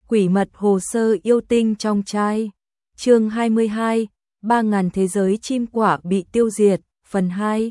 Quỷ mật hồ sơ yêu tinh trong trai. Chương 22, 3000 thế giới chim quả bị tiêu diệt, phần 2.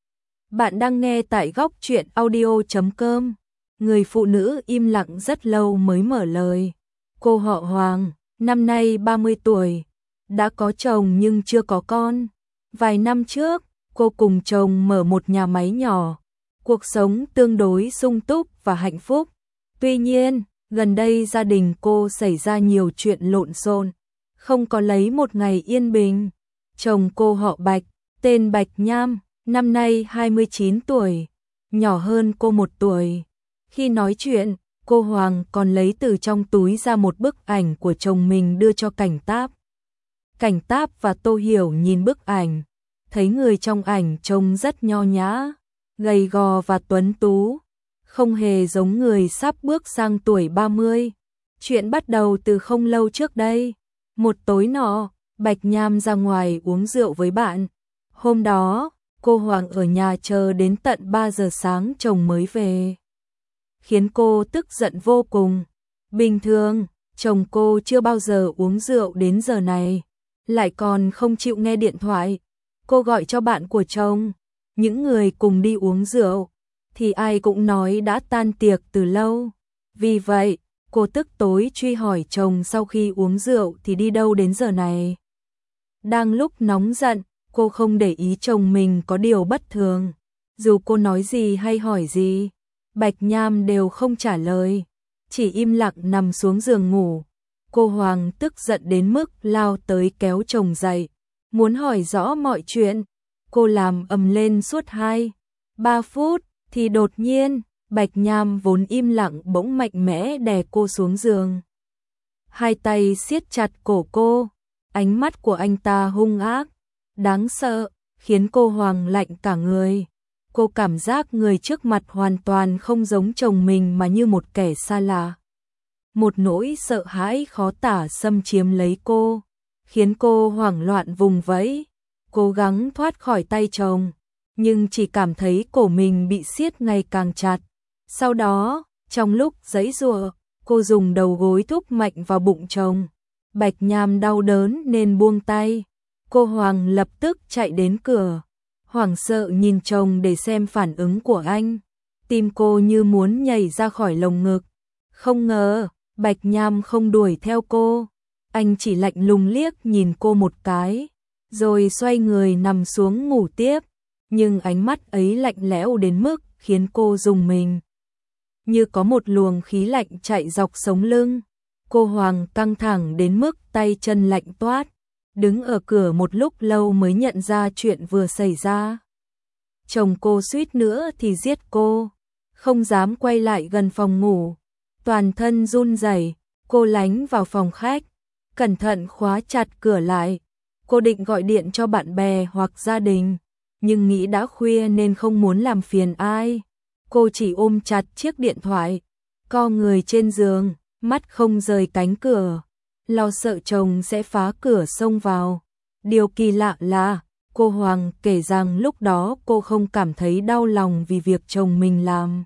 Bạn đang nghe tại góc truyện audio.com. Người phụ nữ im lặng rất lâu mới mở lời. Cô họ Hoàng, năm nay 30 tuổi, đã có chồng nhưng chưa có con. Vài năm trước, cô cùng chồng mở một nhà máy nhỏ, cuộc sống tương đối sung túc và hạnh phúc. Tuy nhiên, gần đây gia đình cô xảy ra nhiều chuyện lộn xộn, không có lấy một ngày yên bình. Chồng cô họ Bạch, tên Bạch Nham, năm nay 29 tuổi, nhỏ hơn cô 1 tuổi. Khi nói chuyện, cô Hoàng còn lấy từ trong túi ra một bức ảnh của chồng mình đưa cho Cảnh Táp. Cảnh Táp và Tô Hiểu nhìn bức ảnh, thấy người trong ảnh trông rất nho nhã, gầy gò và tuấn tú, không hề giống người sắp bước sang tuổi 30. Chuyện bắt đầu từ không lâu trước đây. Một tối nọ, Bạch Nham ra ngoài uống rượu với bạn. Hôm đó, cô Hoàng ở nhà chờ đến tận 3 giờ sáng chồng mới về, khiến cô tức giận vô cùng. Bình thường, chồng cô chưa bao giờ uống rượu đến giờ này, lại còn không chịu nghe điện thoại. Cô gọi cho bạn của chồng, những người cùng đi uống rượu, thì ai cũng nói đã tan tiệc từ lâu. Vì vậy, cô tức tối truy hỏi chồng sau khi uống rượu thì đi đâu đến giờ này. Đang lúc nóng giận, cô không để ý chồng mình có điều bất thường. Dù cô nói gì hay hỏi gì, Bạch Nham đều không trả lời, chỉ im lặng nằm xuống giường ngủ. Cô Hoàng tức giận đến mức lao tới kéo chồng dậy, muốn hỏi rõ mọi chuyện. Cô làm ầm lên suốt 2-3 phút, thì đột nhiên, Bạch Nham vốn im lặng bỗng mạnh mẽ đè cô xuống giường. Hai tay siết chặt cổ cô, ánh mắt của anh ta hung ác, đáng sợ, khiến cô Hoàng lạnh cả người. Cô cảm giác người trước mặt hoàn toàn không giống chồng mình mà như một kẻ xa lạ. Một nỗi sợ hãi khó tả xâm chiếm lấy cô, khiến cô hoảng loạn vùng vẫy, cố gắng thoát khỏi tay chồng, nhưng chỉ cảm thấy cổ mình bị siết ngày càng chặt. Sau đó, trong lúc giãy giụa, cô dùng đầu gối thúc mạnh vào bụng chồng. Bạch Nham đau đớn nên buông tay. Cô Hoàng lập tức chạy đến cửa, hoảng sợ nhìn chồng để xem phản ứng của anh. Tim cô như muốn nhảy ra khỏi lồng ngực. Không ngờ, Bạch Nham không đuổi theo cô. Anh chỉ lạnh lùng liếc nhìn cô một cái, rồi xoay người nằm xuống ngủ tiếp. Nhưng ánh mắt ấy lạnh lẽo đến mức khiến cô rùng mình, như có một luồng khí lạnh chạy dọc sống lưng. Cô Hoàng căng thẳng đến mức tay chân lạnh toát, đứng ở cửa một lúc lâu mới nhận ra chuyện vừa xảy ra. Chồng cô suýt nữa thì giết cô, không dám quay lại gần phòng ngủ, toàn thân run rẩy. Cô lánh vào phòng khách, cẩn thận khóa chặt cửa lại. Cô định gọi điện cho bạn bè hoặc gia đình, nhưng nghĩ đã khuya nên không muốn làm phiền ai. Cô chỉ ôm chặt chiếc điện thoại, co người trên giường, mắt không rời cánh cửa, lo sợ chồng sẽ phá cửa xông vào. Điều kỳ lạ là, cô Hoàng kể rằng lúc đó cô không cảm thấy đau lòng vì việc chồng mình làm.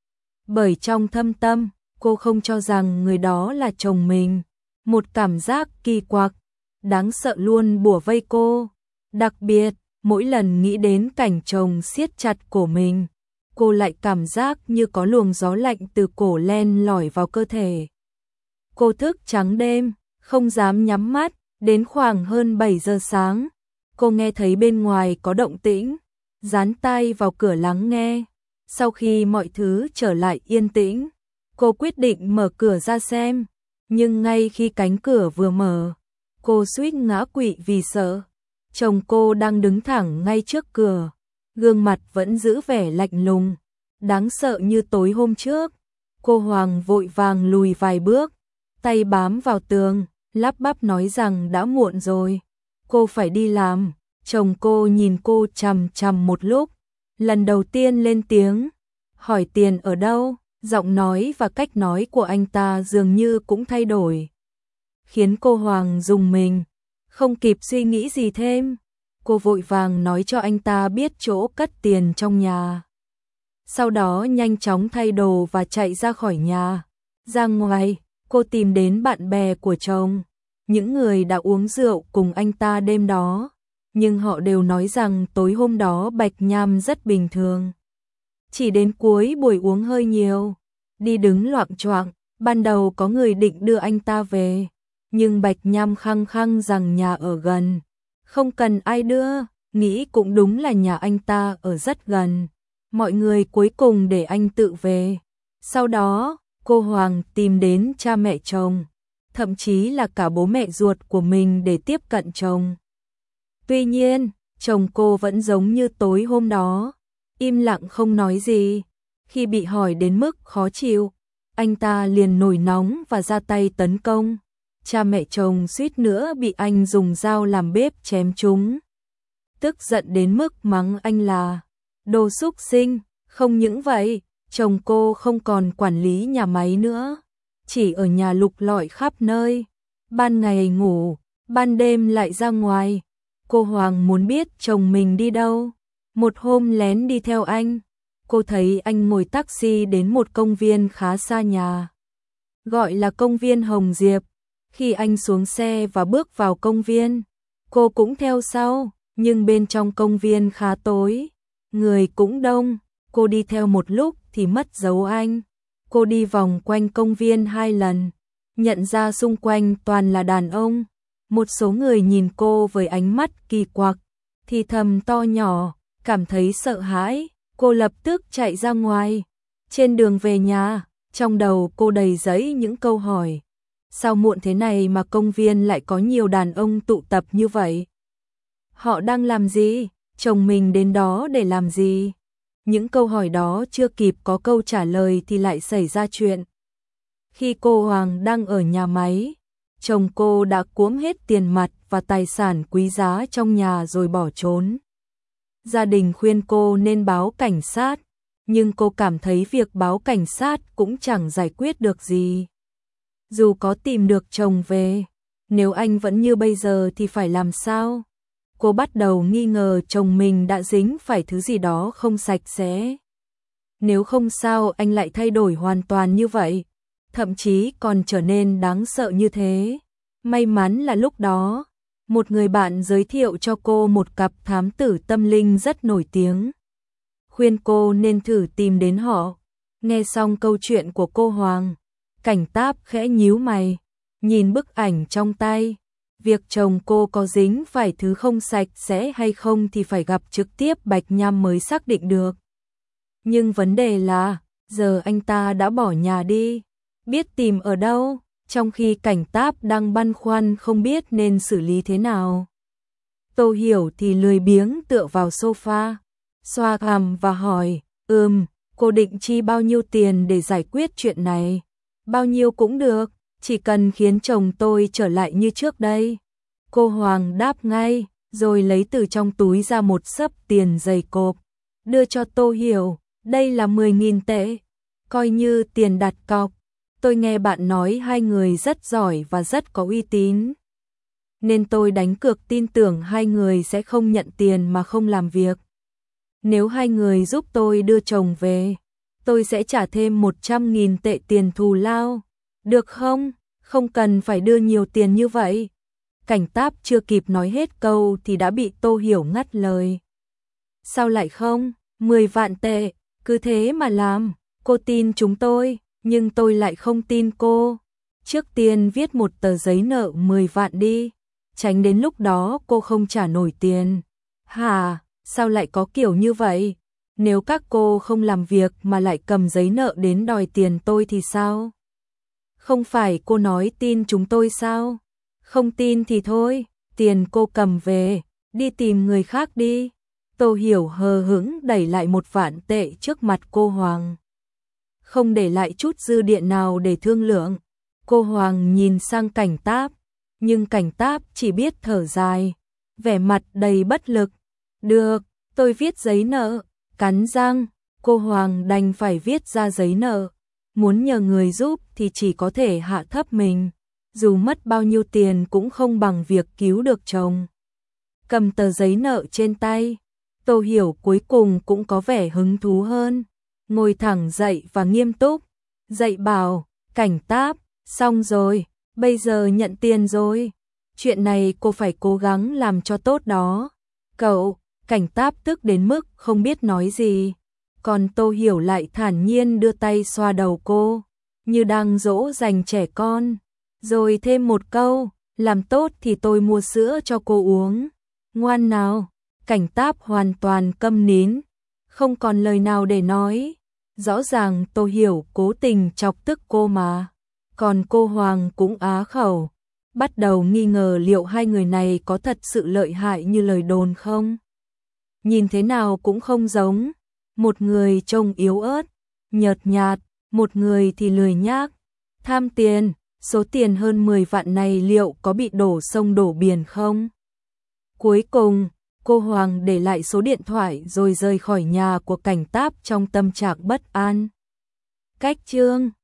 Bởi trong thâm tâm, cô không cho rằng người đó là chồng mình. Một cảm giác kỳ quặc, đáng sợ luôn bủa vây cô. Đặc biệt, mỗi lần nghĩ đến cảnh chồng siết chặt cổ mình, cô lại cảm giác như có luồng gió lạnh từ cổ len lỏi vào cơ thể. Cô thức trắng đêm, không dám nhắm mắt, đến khoảng hơn 7 giờ sáng. Cô nghe thấy bên ngoài có động tĩnh, dán tai vào cửa lắng nghe. Sau khi mọi thứ trở lại yên tĩnh, cô quyết định mở cửa ra xem. Nhưng ngay khi cánh cửa vừa mở, cô suýt ngã quỵ vì sợ. Chồng cô đang đứng thẳng ngay trước cửa, gương mặt vẫn giữ vẻ lạnh lùng, đáng sợ như tối hôm trước. Cô Hoàng vội vàng lùi vài bước, tay bám vào tường, lắp bắp nói rằng đã muộn rồi, cô phải đi làm. Chồng cô nhìn cô chằm chằm một lúc, lần đầu tiên lên tiếng, hỏi tiền ở đâu. Giọng nói và cách nói của anh ta dường như cũng thay đổi, khiến cô Hoàng rùng mình, không kịp suy nghĩ gì thêm. Cô vội vàng nói cho anh ta biết chỗ cất tiền trong nhà. Sau đó nhanh chóng thay đồ và chạy ra khỏi nhà. Ra ngoài, cô tìm đến bạn bè của chồng, những người đã uống rượu cùng anh ta đêm đó, nhưng họ đều nói rằng tối hôm đó Bạch Nham rất bình thường. Chỉ đến cuối buổi uống hơi nhiều, đi đứng loạng choạng, ban đầu có người định đưa anh ta về, nhưng Bạch Nham khăng khăng rằng nhà ở gần, không cần ai đưa, nghĩ cũng đúng là nhà anh ta ở rất gần. Mọi người cuối cùng để anh tự về. Sau đó, cô Hoàng tìm đến cha mẹ chồng, thậm chí là cả bố mẹ ruột của mình để tiếp cận chồng. Tuy nhiên, chồng cô vẫn giống như tối hôm đó, im lặng không nói gì. Khi bị hỏi đến mức khó chịu, anh ta liền nổi nóng và ra tay tấn công. Cha mẹ chồng suýt nữa bị anh dùng dao làm bếp chém chúng. Tức giận đến mức mắng anh là đồ súc sinh. Không những vậy, chồng cô không còn quản lý nhà máy nữa, chỉ ở nhà lục lọi khắp nơi, ban ngày ngủ, ban đêm lại ra ngoài. Cô Hoàng muốn biết chồng mình đi đâu. Một hôm lén đi theo anh, cô thấy anh ngồi taxi đến một công viên khá xa nhà, gọi là công viên Hồng Diệp. Khi anh xuống xe và bước vào công viên, cô cũng theo sau, nhưng bên trong công viên khá tối, người cũng đông. Cô đi theo một lúc thì mất dấu anh. Cô đi vòng quanh công viên 2 lần, nhận ra xung quanh toàn là đàn ông. Một số người nhìn cô với ánh mắt kỳ quặc, thì thầm to nhỏ, cảm thấy sợ hãi. Cô lập tức chạy ra ngoài. Trên đường về nhà, trong đầu cô đầy dẫy những câu hỏi. Sao muộn thế này mà công viên lại có nhiều đàn ông tụ tập như vậy? Họ đang làm gì? Chồng mình đến đó để làm gì? Những câu hỏi đó chưa kịp có câu trả lời thì lại xảy ra chuyện. Khi cô Hoàng đang ở nhà máy, chồng cô đã cuỗm hết tiền mặt và tài sản quý giá trong nhà rồi bỏ trốn. Gia đình khuyên cô nên báo cảnh sát, nhưng cô cảm thấy việc báo cảnh sát cũng chẳng giải quyết được gì. Dù có tìm được chồng về, nếu anh vẫn như bây giờ thì phải làm sao? Cô bắt đầu nghi ngờ chồng mình đã dính phải thứ gì đó không sạch sẽ. Nếu không sao anh lại thay đổi hoàn toàn như vậy, thậm chí còn trở nên đáng sợ như thế. May mắn là lúc đó, một người bạn giới thiệu cho cô một cặp thám tử tâm linh rất nổi tiếng. Khuyên cô nên thử tìm đến họ. Nghe xong câu chuyện của cô Hoàng, Cảnh Táp khẽ nhíu mày, nhìn bức ảnh trong tay. Việc chồng cô có dính phải thứ không sạch sẽ hay không thì phải gặp trực tiếp Bạch Nham mới xác định được. Nhưng vấn đề là, giờ anh ta đã bỏ nhà đi, biết tìm ở đâu, trong khi Cảnh Táp đang băn khoăn không biết nên xử lý thế nào. Tô Hiểu thì lười biếng tựa vào sofa, xoa cằm và hỏi, cô định chi bao nhiêu tiền để giải quyết chuyện này? Bao nhiêu cũng được, chỉ cần khiến chồng tôi trở lại như trước đây. Cô Hoàng đáp ngay, rồi lấy từ trong túi ra một xấp tiền dày cộp, đưa cho Tô Hiểu, đây là 10.000 tệ, coi như tiền đặt cọc. Tôi nghe bạn nói hai người rất giỏi và rất có uy tín, nên tôi đánh cược tin tưởng hai người sẽ không nhận tiền mà không làm việc. Nếu hai người giúp tôi đưa chồng về, tôi sẽ trả thêm 100.000 tệ tiền thù lao. Được không? Không cần phải đưa nhiều tiền như vậy. Cảnh Táp chưa kịp nói hết câu thì đã bị Tô Hiểu ngắt lời. Sao lại không? 10 vạn tệ, cứ thế mà làm. Cô tin chúng tôi, nhưng tôi lại không tin cô. Trước tiên viết một tờ giấy nợ 10 vạn đi, tránh đến lúc đó cô không trả nổi tiền. Hả? Sao lại có kiểu như vậy? Nếu các cô không làm việc mà lại cầm giấy nợ đến đòi tiền tôi thì sao? Không phải cô nói tin chúng tôi sao? Không tin thì thôi, tiền cô cầm về, đi tìm người khác đi. Tô Hiểu hờ hững đẩy lại 1 vạn tệ trước mặt cô Hoàng. Không để lại chút dư địa nào để thương lượng. Cô Hoàng nhìn sang Cảnh Táp, nhưng Cảnh Táp chỉ biết thở dài, vẻ mặt đầy bất lực. Được, tôi viết giấy nợ. Cắn răng, cô Hoàng đành phải viết ra giấy nợ. Muốn nhờ người giúp thì chỉ có thể hạ thấp mình, dù mất bao nhiêu tiền cũng không bằng việc cứu được chồng. Cầm tờ giấy nợ trên tay, Tô Hiểu cuối cùng cũng có vẻ hứng thú hơn, ngồi thẳng dậy và nghiêm túc, dạy bảo, Cảnh Táp, Xong rồi, bây giờ nhận tiền rồi. Chuyện này cô phải cố gắng làm cho tốt đó. Cậu, Cảnh Táp tức đến mức không biết nói gì. Còn Tô Hiểu lại thản nhiên đưa tay xoa đầu cô, như đang dỗ dành trẻ con. Rồi thêm một câu, làm tốt thì tôi mua sữa cho cô uống. Ngoan nào. Cảnh Táp hoàn toàn câm nín, không còn lời nào để nói. Rõ ràng Tô Hiểu cố tình chọc tức cô mà. Còn cô Hoàng cũng á khẩu, bắt đầu nghi ngờ liệu hai người này có thật sự lợi hại như lời đồn không. Nhìn thế nào cũng không giống. Một người trông yếu ớt, nhợt nhạt, một người thì lười nhác, tham tiền. Số tiền hơn 10 vạn này liệu có bị đổ sông đổ biển không? Cuối cùng, cô Hoàng để lại số điện thoại rồi rời khỏi nhà của Cảnh Táp trong tâm trạng bất an. Cách chương